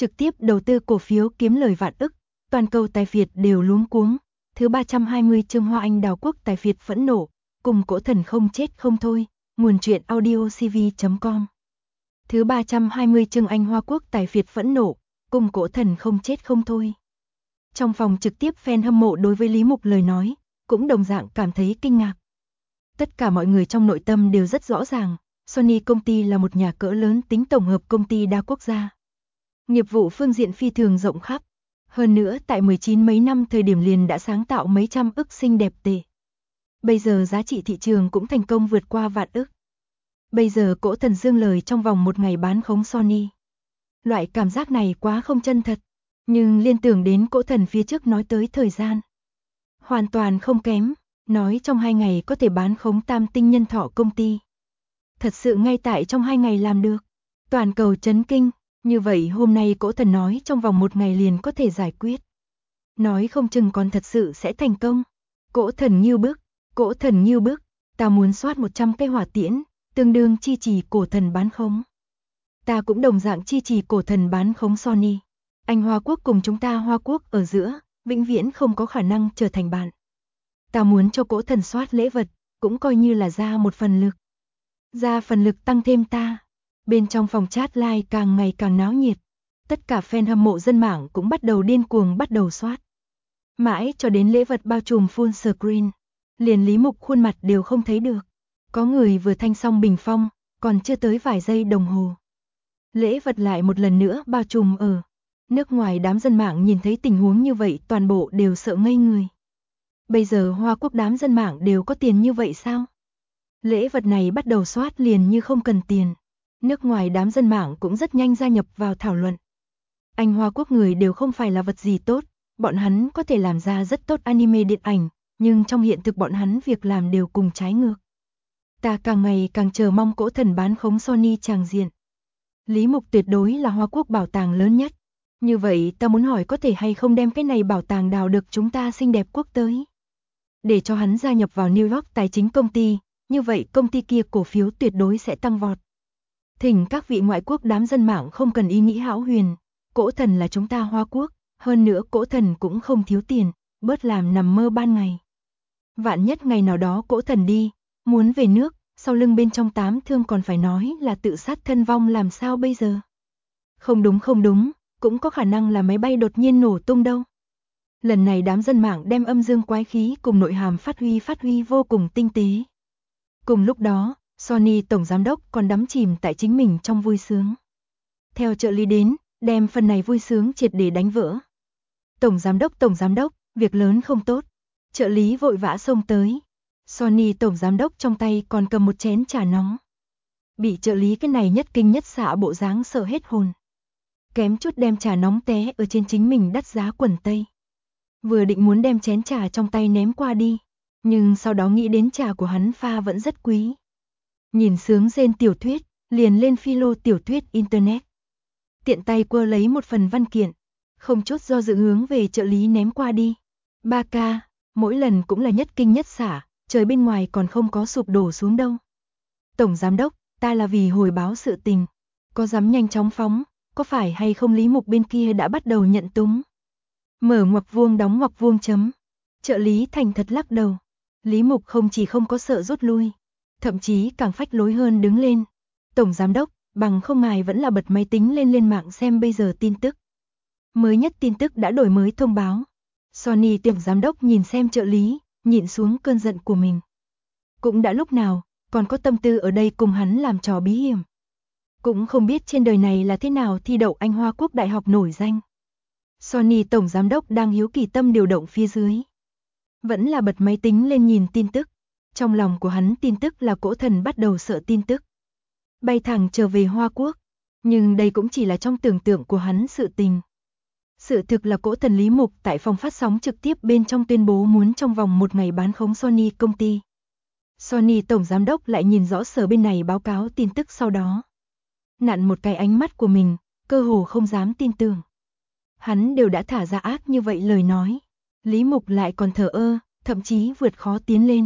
trực tiếp đầu tư cổ phiếu kiếm lời vạn ức, toàn cầu tài phiệt đều luống cuống. Thứ 320 chương Hoa Anh Đào Quốc tài phiệt phẫn nộ, cùng cổ thần không chết không thôi, nguồn truyện audiocv.com. Thứ 320 chương Anh Hoa Quốc tài phiệt phẫn nộ, cùng cổ thần không chết không thôi. Trong phòng trực tiếp fan hâm mộ đối với Lý Mục lời nói, cũng đồng dạng cảm thấy kinh ngạc. Tất cả mọi người trong nội tâm đều rất rõ ràng, Sony công ty là một nhà cỡ lớn tính tổng hợp công ty đa quốc gia. Nghiệp vụ phương diện phi thường rộng khắp. Hơn nữa tại 19 mấy năm thời điểm liền đã sáng tạo mấy trăm ức xinh đẹp tệ. Bây giờ giá trị thị trường cũng thành công vượt qua vạn ức. Bây giờ cổ thần dương lời trong vòng một ngày bán khống Sony. Loại cảm giác này quá không chân thật. Nhưng liên tưởng đến cổ thần phía trước nói tới thời gian. Hoàn toàn không kém, nói trong 2 ngày có thể bán khống tam tinh nhân thọ công ty. Thật sự ngay tại trong 2 ngày làm được. Toàn cầu chấn kinh, như vậy hôm nay cổ thần nói trong vòng một ngày liền có thể giải quyết. Nói không chừng còn thật sự sẽ thành công. Cổ thần như bức, ta muốn soát 100 cây hỏa tiễn, tương đương chi trì cổ thần bán khống. Ta cũng đồng dạng chi trì cổ thần bán khống Sony. Anh Hoa Quốc cùng chúng ta Hoa Quốc ở giữa, vĩnh viễn không có khả năng trở thành bạn. Ta muốn cho cổ thần soát lễ vật, cũng coi như là ra một phần lực. Ra phần lực tăng thêm ta. Bên trong phòng chat live càng ngày càng náo nhiệt. Tất cả fan hâm mộ dân mạng cũng bắt đầu điên cuồng bắt đầu soát. Mãi cho đến lễ vật bao trùm full screen. Liền Lý Mục khuôn mặt đều không thấy được. Có người vừa thanh xong bình phong, còn chưa tới vài giây đồng hồ. Lễ vật lại một lần nữa bao trùm ở. Nước ngoài đám dân mạng nhìn thấy tình huống như vậy toàn bộ đều sợ ngây người. Bây giờ Hoa Quốc đám dân mạng đều có tiền như vậy sao? Lễ vật này bắt đầu soát liền như không cần tiền. Nước ngoài đám dân mạng cũng rất nhanh gia nhập vào thảo luận. Anh Hoa Quốc người đều không phải là vật gì tốt, bọn hắn có thể làm ra rất tốt anime điện ảnh, nhưng trong hiện thực bọn hắn việc làm đều cùng trái ngược. Ta càng ngày càng chờ mong cổ thần bán khống Sony tràng diện. Lý Mục tuyệt đối là Hoa Quốc bảo tàng lớn nhất. Như vậy ta muốn hỏi có thể hay không đem cái này bảo tàng đào được chúng ta xinh đẹp quốc tới. Để cho hắn gia nhập vào New York tài chính công ty, như vậy công ty kia cổ phiếu tuyệt đối sẽ tăng vọt. Thỉnh các vị ngoại quốc đám dân mạng không cần ý nghĩ hão huyền, cổ thần là chúng ta Hoa Quốc, hơn nữa cổ thần cũng không thiếu tiền, bớt làm nằm mơ ban ngày. Vạn nhất ngày nào đó cổ thần đi, muốn về nước, sau lưng bên trong 8 thương còn phải nói là tự sát thân vong làm sao bây giờ? Không đúng, cũng có khả năng là máy bay đột nhiên nổ tung đâu. Lần này đám dân mạng đem âm dương quái khí cùng nội hàm phát huy vô cùng tinh tế. Cùng lúc đó, Sony tổng giám đốc còn đắm chìm tại chính mình trong vui sướng. Theo trợ lý đến, đem phần này vui sướng triệt để đánh vỡ. Tổng giám đốc, việc lớn không tốt. Trợ lý vội vã xông tới. Sony tổng giám đốc trong tay còn cầm một chén trà nóng. Bị trợ lý cái này nhất kinh nhất xạ bộ dáng sợ hết hồn. Kém chút đem trà nóng té ở trên chính mình đắt giá quần tây. Vừa định muốn đem chén trà trong tay ném qua đi, nhưng sau đó nghĩ đến trà của hắn pha vẫn rất quý. Nhìn sướng rên tiểu thuyết, liền lên philo tiểu thuyết internet. Tiện tay quơ lấy một phần văn kiện, không chút do dự hướng về trợ lý ném qua đi. 3K, mỗi lần cũng là nhất kinh nhất xả, trời bên ngoài còn không có sụp đổ xuống đâu. Tổng giám đốc, ta là vì hồi báo sự tình, có dám nhanh chóng phóng, có phải hay không Lý Mục bên kia đã bắt đầu nhận túng. Mở ngoặc vuông đóng ngoặc vuông chấm. Trợ lý thành thật lắc đầu. Lý Mục không chỉ không có sợ rút lui, thậm chí càng phách lối hơn đứng lên. Tổng giám đốc, bằng không ngài vẫn là bật máy tính lên mạng xem bây giờ tin tức. Mới nhất tin tức đã đổi mới thông báo. Sony tổng giám đốc nhìn xem trợ lý, nhịn xuống cơn giận của mình. Cũng đã lúc nào, còn có tâm tư ở đây cùng hắn làm trò bí hiểm. Cũng không biết trên đời này là thế nào thi đậu Anh Hoa Quốc Đại học nổi danh. Sony tổng giám đốc đang hiếu kỳ tâm điều động phía dưới. Vẫn là bật máy tính lên nhìn tin tức. Trong lòng của hắn tin tức là cổ thần bắt đầu sợ tin tức. Bay thẳng trở về Hoa Quốc. Nhưng đây cũng chỉ là trong tưởng tượng của hắn sự tình. Sự thực là cổ thần Lý Mục tại phòng phát sóng trực tiếp bên trong tuyên bố muốn trong vòng một ngày bán khống Sony công ty. Sony tổng giám đốc lại nhìn rõ sở bên này báo cáo tin tức sau đó. Nặn một cái ánh mắt của mình, cơ hồ không dám tin tưởng. Hắn đều đã thả ra ác như vậy lời nói. Lý Mục lại còn thờ ơ, thậm chí vượt khó tiến lên.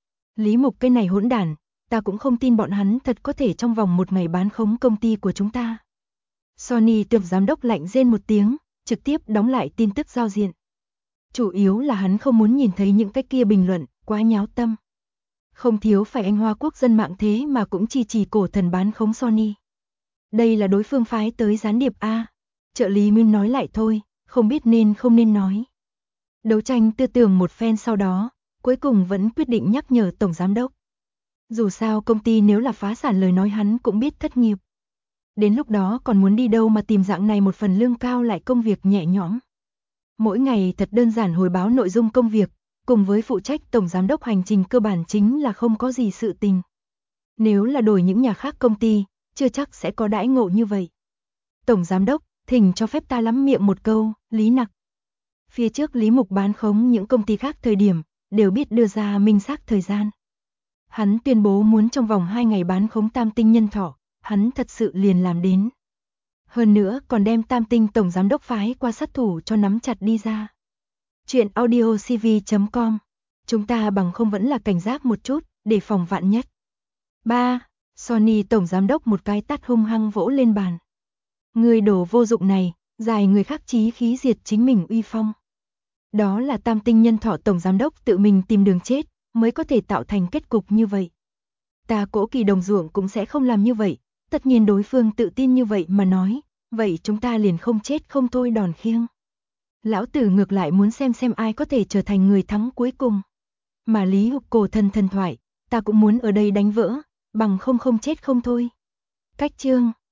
Lý Mục cái này hỗn đản, ta cũng không tin bọn hắn thật có thể trong vòng một ngày bán khống công ty của chúng ta. Sony tổng giám đốc lạnh rên một tiếng, trực tiếp đóng lại tin tức giao diện. Chủ yếu là hắn không muốn nhìn thấy những cái kia bình luận, quá nháo tâm. Không thiếu phải anh Hoa Quốc dân mạng thế mà cũng chỉ cổ thần bán khống Sony. Đây là đối phương phái tới gián điệp A. Trợ lý Min nói lại thôi, không biết nên không nên nói. Đấu tranh tư tưởng một phen sau đó, cuối cùng vẫn quyết định nhắc nhở tổng giám đốc. Dù sao công ty nếu là phá sản lời nói hắn cũng biết thất nghiệp. Đến lúc đó còn muốn đi đâu mà tìm dạng này một phần lương cao lại công việc nhẹ nhõm. Mỗi ngày thật đơn giản hồi báo nội dung công việc, cùng với phụ trách tổng giám đốc hành trình cơ bản chính là không có gì sự tình. Nếu là đổi những nhà khác công ty, chưa chắc sẽ có đãi ngộ như vậy. Tổng giám đốc, thỉnh cho phép ta lắm miệng một câu, Lý Nặc. Phía trước Lý Mục bán khống những công ty khác thời điểm, đều biết đưa ra minh xác thời gian. Hắn tuyên bố muốn trong vòng 2 ngày bán khống Tam Tinh Nhân Thọ, hắn thật sự liền làm đến. Hơn nữa còn đem Tam Tinh tổng giám đốc phái qua sát thủ cho nắm chặt đi ra. Chuyện audiocv.com. Chúng ta bằng không vẫn là cảnh giác một chút, để phòng vạn nhất. 3. Sony tổng giám đốc một cái tát hung hăng vỗ lên bàn. Người đồ vô dụng này, dài người khác chí khí diệt chính mình uy phong. Đó là Tam Tinh Nhân Thọ tổng giám đốc tự mình tìm đường chết, mới có thể tạo thành kết cục như vậy. Ta Cố Kỳ đồng ruộng cũng sẽ không làm như vậy, tất nhiên đối phương tự tin như vậy mà nói, vậy chúng ta liền không chết không thôi đòn khiêng. Lão tử ngược lại muốn xem ai có thể trở thành người thắng cuối cùng. Mà Lý Hục cổ thần thoại, ta cũng muốn ở đây đánh vỡ, bằng không chết không thôi. Cách chương